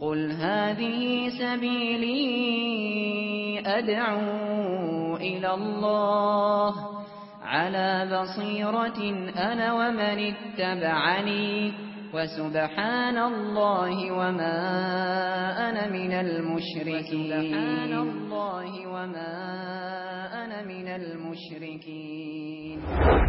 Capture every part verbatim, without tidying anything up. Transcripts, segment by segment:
قل هذه سبيلي أدعو إلى الله على بصيرة أنا ومن اتبعني وسبحان الله وما أنا من المشركين وسبحان الله وما أنا من المشركين.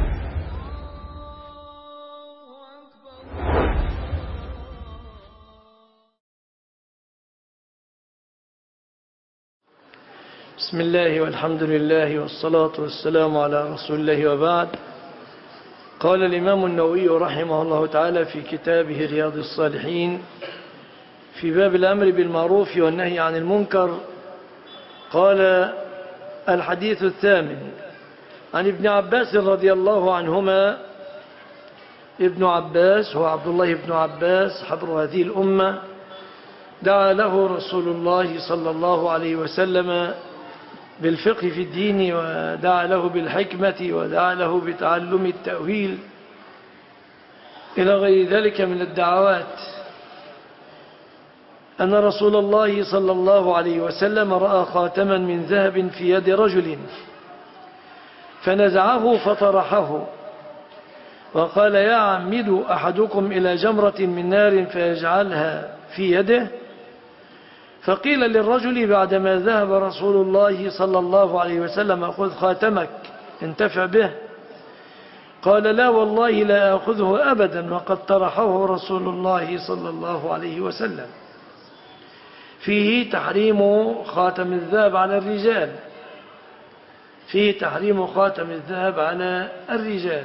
بسم الله والحمد لله والصلاة والسلام على رسول الله وبعد. قال الإمام النووي رحمه الله تعالى في كتابه رياض الصالحين في باب الأمر بالمعروف والنهي عن المنكر، قال: الحديث الثامن عن ابن عباس رضي الله عنهما. ابن عباس هو عبد الله بن عباس حبر هذه الأمة، دعا له رسول الله صلى الله عليه وسلم بالفقه في الدين، ودعا له بالحكمة، ودعا له بتعلم التأويل إلى غير ذلك من الدعوات. أن رسول الله صلى الله عليه وسلم رأى خاتما من ذهب في يد رجل فنزعه فطرحه وقال: يعمد أحدكم إلى جمرة من نار فيجعلها في يده؟ فقيل للرجل بعدما ذهب رسول الله صلى الله عليه وسلم: خذ خاتمك انتفع به. قال: لا والله لا أخذه أبدا، وقد طرحه رسول الله صلى الله عليه وسلم. فيه تحريم خاتم الذهب على الرجال، فيه تحريم خاتم الذهب على الرجال،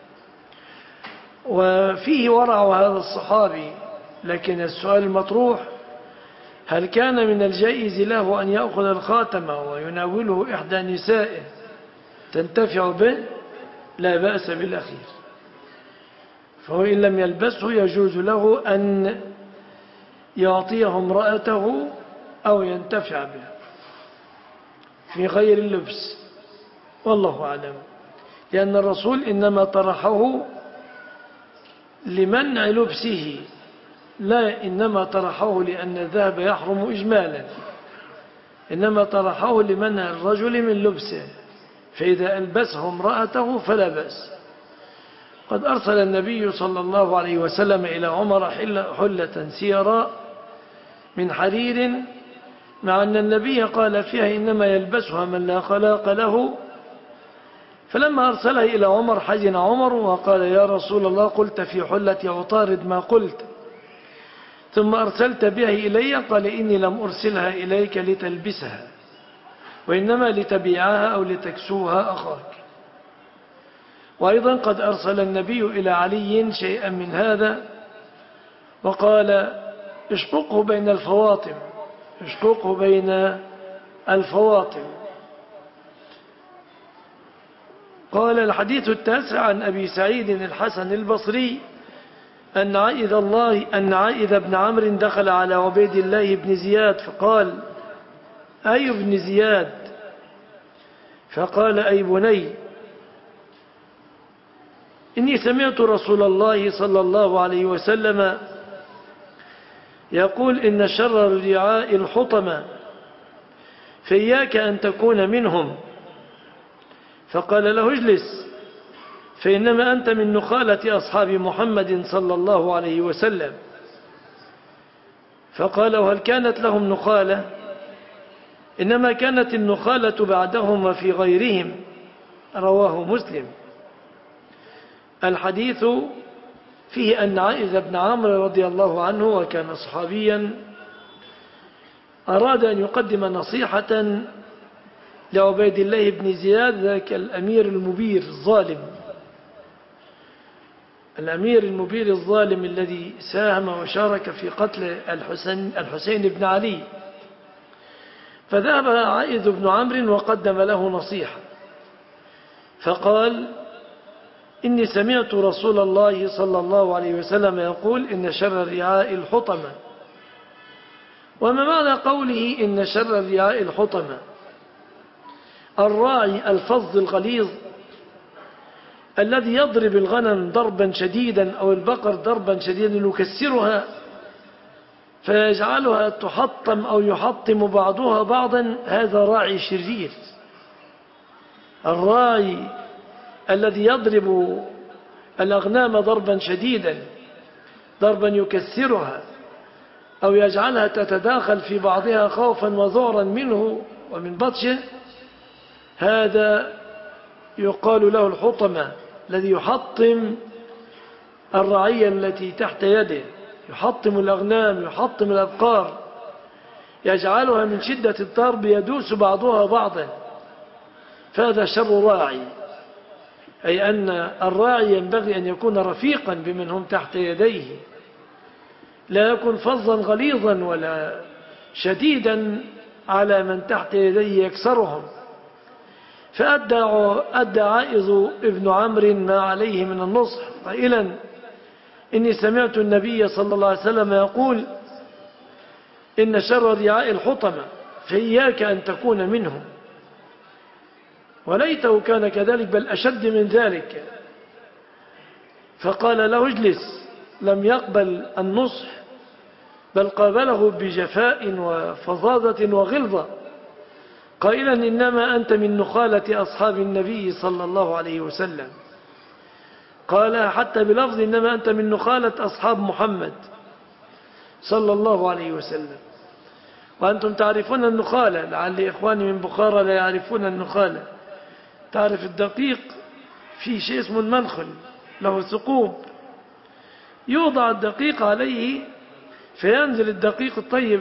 وفيه ورع هذا الصحابي. لكن السؤال المطروح: هل كان من الجائز له أن يأخذ الخاتم ويناوله إحدى نسائه تنتفع به؟ لا بأس بالأخير، فهو إن لم يلبسه يجوز له أن يعطيه امرأته أو ينتفع به في غير اللبس، والله أعلم. لأن الرسول إنما طرحه لمنع لبسه، لا إنما طرحه لأن الذهب يحرم إجمالا، إنما طرحه لمنع الرجل من لبسه، فإذا ألبسه امرأته فلا بأس. قد أرسل النبي صلى الله عليه وسلم إلى عمر حلة سيراء من حرير، مع أن النبي قال فيها إنما يلبسها من لا خلاق له. فلما أرسلها إلى عمر حزن عمر وقال: يا رسول الله، قلت في حلة عطارد ما قلت، ثم أرسلت بها إلي. قال: إني لم أرسلها إليك لتلبسها، وإنما لتبيعها أو لتكسوها أخاك. وأيضا قد أرسل النبي إلى علي شيئا من هذا وقال: اشققه بين الفواطم، اشققه بين الفواطم. قال: الحديث التاسع عن أبي سعيد الحسن البصري أن عائذ الله أن عائذ بن عمرو دخل على عبيد الله بن زياد فقال: أي ابن زياد؟ فقال: أي بني، إني سمعت رسول الله صلى الله عليه وسلم يقول: إن شر الرعاء الحطمة، فإياك أن تكون منهم. فقال له: اجلس، فإنما أنت من نخالة أصحاب محمد صلى الله عليه وسلم. فقال: وهل كانت لهم نخالة؟ إنما كانت النخالة بعدهم وفي غيرهم. رواه مسلم. الحديث فيه أن عائذ بن عمرو رضي الله عنه، وكان صحابيا، أراد أن يقدم نصيحة لعبيد الله بن زياد، ذاك الأمير المبير الظالم، الأمير المبير الظالم الذي ساهم وشارك في قتل الحسين, الحسين بن علي. فذهب عائذ بن عمرو وقدم له نصيحة، فقال: إني سمعت رسول الله صلى الله عليه وسلم يقول: إن شر الرعاء الحطمة. وما معنى قوله إن شر الرعاء الحطمة؟ الراعي الفظ الغليظ الذي يضرب الغنم ضربا شديدا أو البقر ضربا شديدا يكسرها، فيجعلها تحطم أو يحطم بعضها بعضا، هذا راعي شرير. الراعي الذي يضرب الأغنام ضربا شديدا، ضربا يكسرها أو يجعلها تتداخل في بعضها خوفا وذعرا منه ومن بطشه، هذا يقال له الحطمة، الذي يحطم الرعية التي تحت يده، يحطم الأغنام، يحطم الأبقار، يجعلها من شدة الضرب يدوس بعضها بعضا، فهذا شر راعي. أي أن الراعي ينبغي أن يكون رفيقا بمن هم تحت يديه، لا يكون فظا غليظا ولا شديدا على من تحت يديه يكسرهم. فأدى أدى عائذ ابن عمرو ما عليه من النصح قائلا: إني سمعت النبي صلى الله عليه وسلم يقول: إن شر رعاء الحطمة، فإياك أن تكون منهم. وليته كان كذلك، بل أشد من ذلك. فقال له: اجلس. لم يقبل النصح، بل قابله بجفاء وفظاظة وغلظة، قائلا: إنما أنت من نخالة أصحاب النبي صلى الله عليه وسلم. قال حتى بلفظ: إنما أنت من نخالة أصحاب محمد صلى الله عليه وسلم. وأنتم تعرفون النخالة، لعل إخواني من بخارى لا يعرفون النخالة. تعرف الدقيق، في شيء اسمه المنخل، له ثقوب، يوضع الدقيق عليه فينزل الدقيق الطيب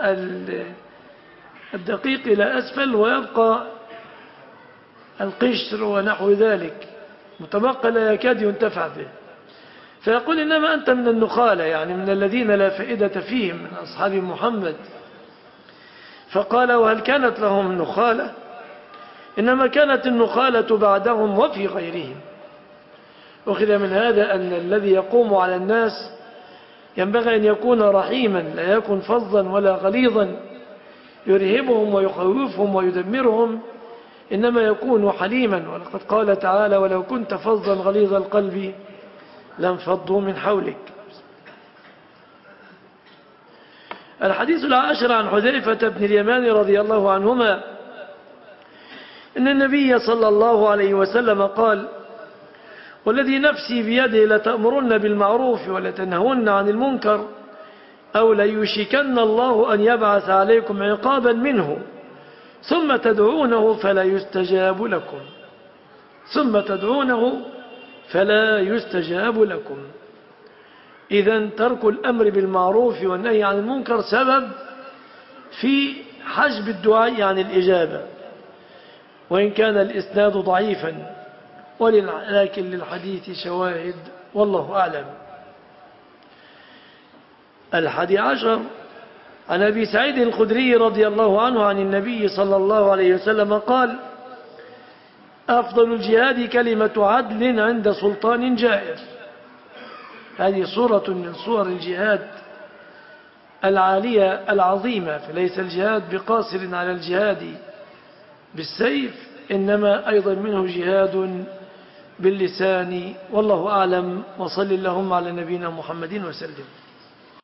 الدقيق إلى أسفل، ويبقى القشر ونحو ذلك متبقى لا يكاد ينتفع به. فيقول: إنما أنت من النخالة، يعني من الذين لا فائدة فيهم، من أصحاب محمد. فقال: وهل كانت لهم نخالة؟ إنما كانت النخالة بعدهم وفي غيرهم. أخذ من هذا أن الذي يقوم على الناس ينبغي أن يكون رحيما، لا يكون فظا ولا غليظا يرهبهم ويخوفهم ويدمرهم، إنما يكون حليما. ولقد قال تعالى: ولو كنت فظا غليظ القلب لانفضوا من حولك. الحديث العاشر عن حذيفة بن اليمان رضي الله عنهما إن النبي صلى الله عليه وسلم قال: والذي نفسي بيده لتأمرن بالمعروف ولتنهون عن المنكر، أو ليشكن الله أن يبعث عليكم عقابا منه، ثم تدعونه فلا يستجاب لكم ثم تدعونه فلا يستجاب لكم. إذن ترك الأمر بالمعروف والنهي عن المنكر سبب في حجب الدعاء عن الإجابة، وإن كان الإسناد ضعيفا، ولكن للحديث شواهد، والله أعلم. الحادي عشر عن أبي سعيد الخدري رضي الله عنه عن النبي صلى الله عليه وسلم قال: أفضل الجهاد كلمة عدل عند سلطان جائر. هذه صورة من صور الجهاد العالية العظيمة، فليس الجهاد بقاصر على الجهاد بالسيف، إنما أيضا منه جهاد باللسان. والله أعلم، وصل اللهم على نبينا محمد وسلم.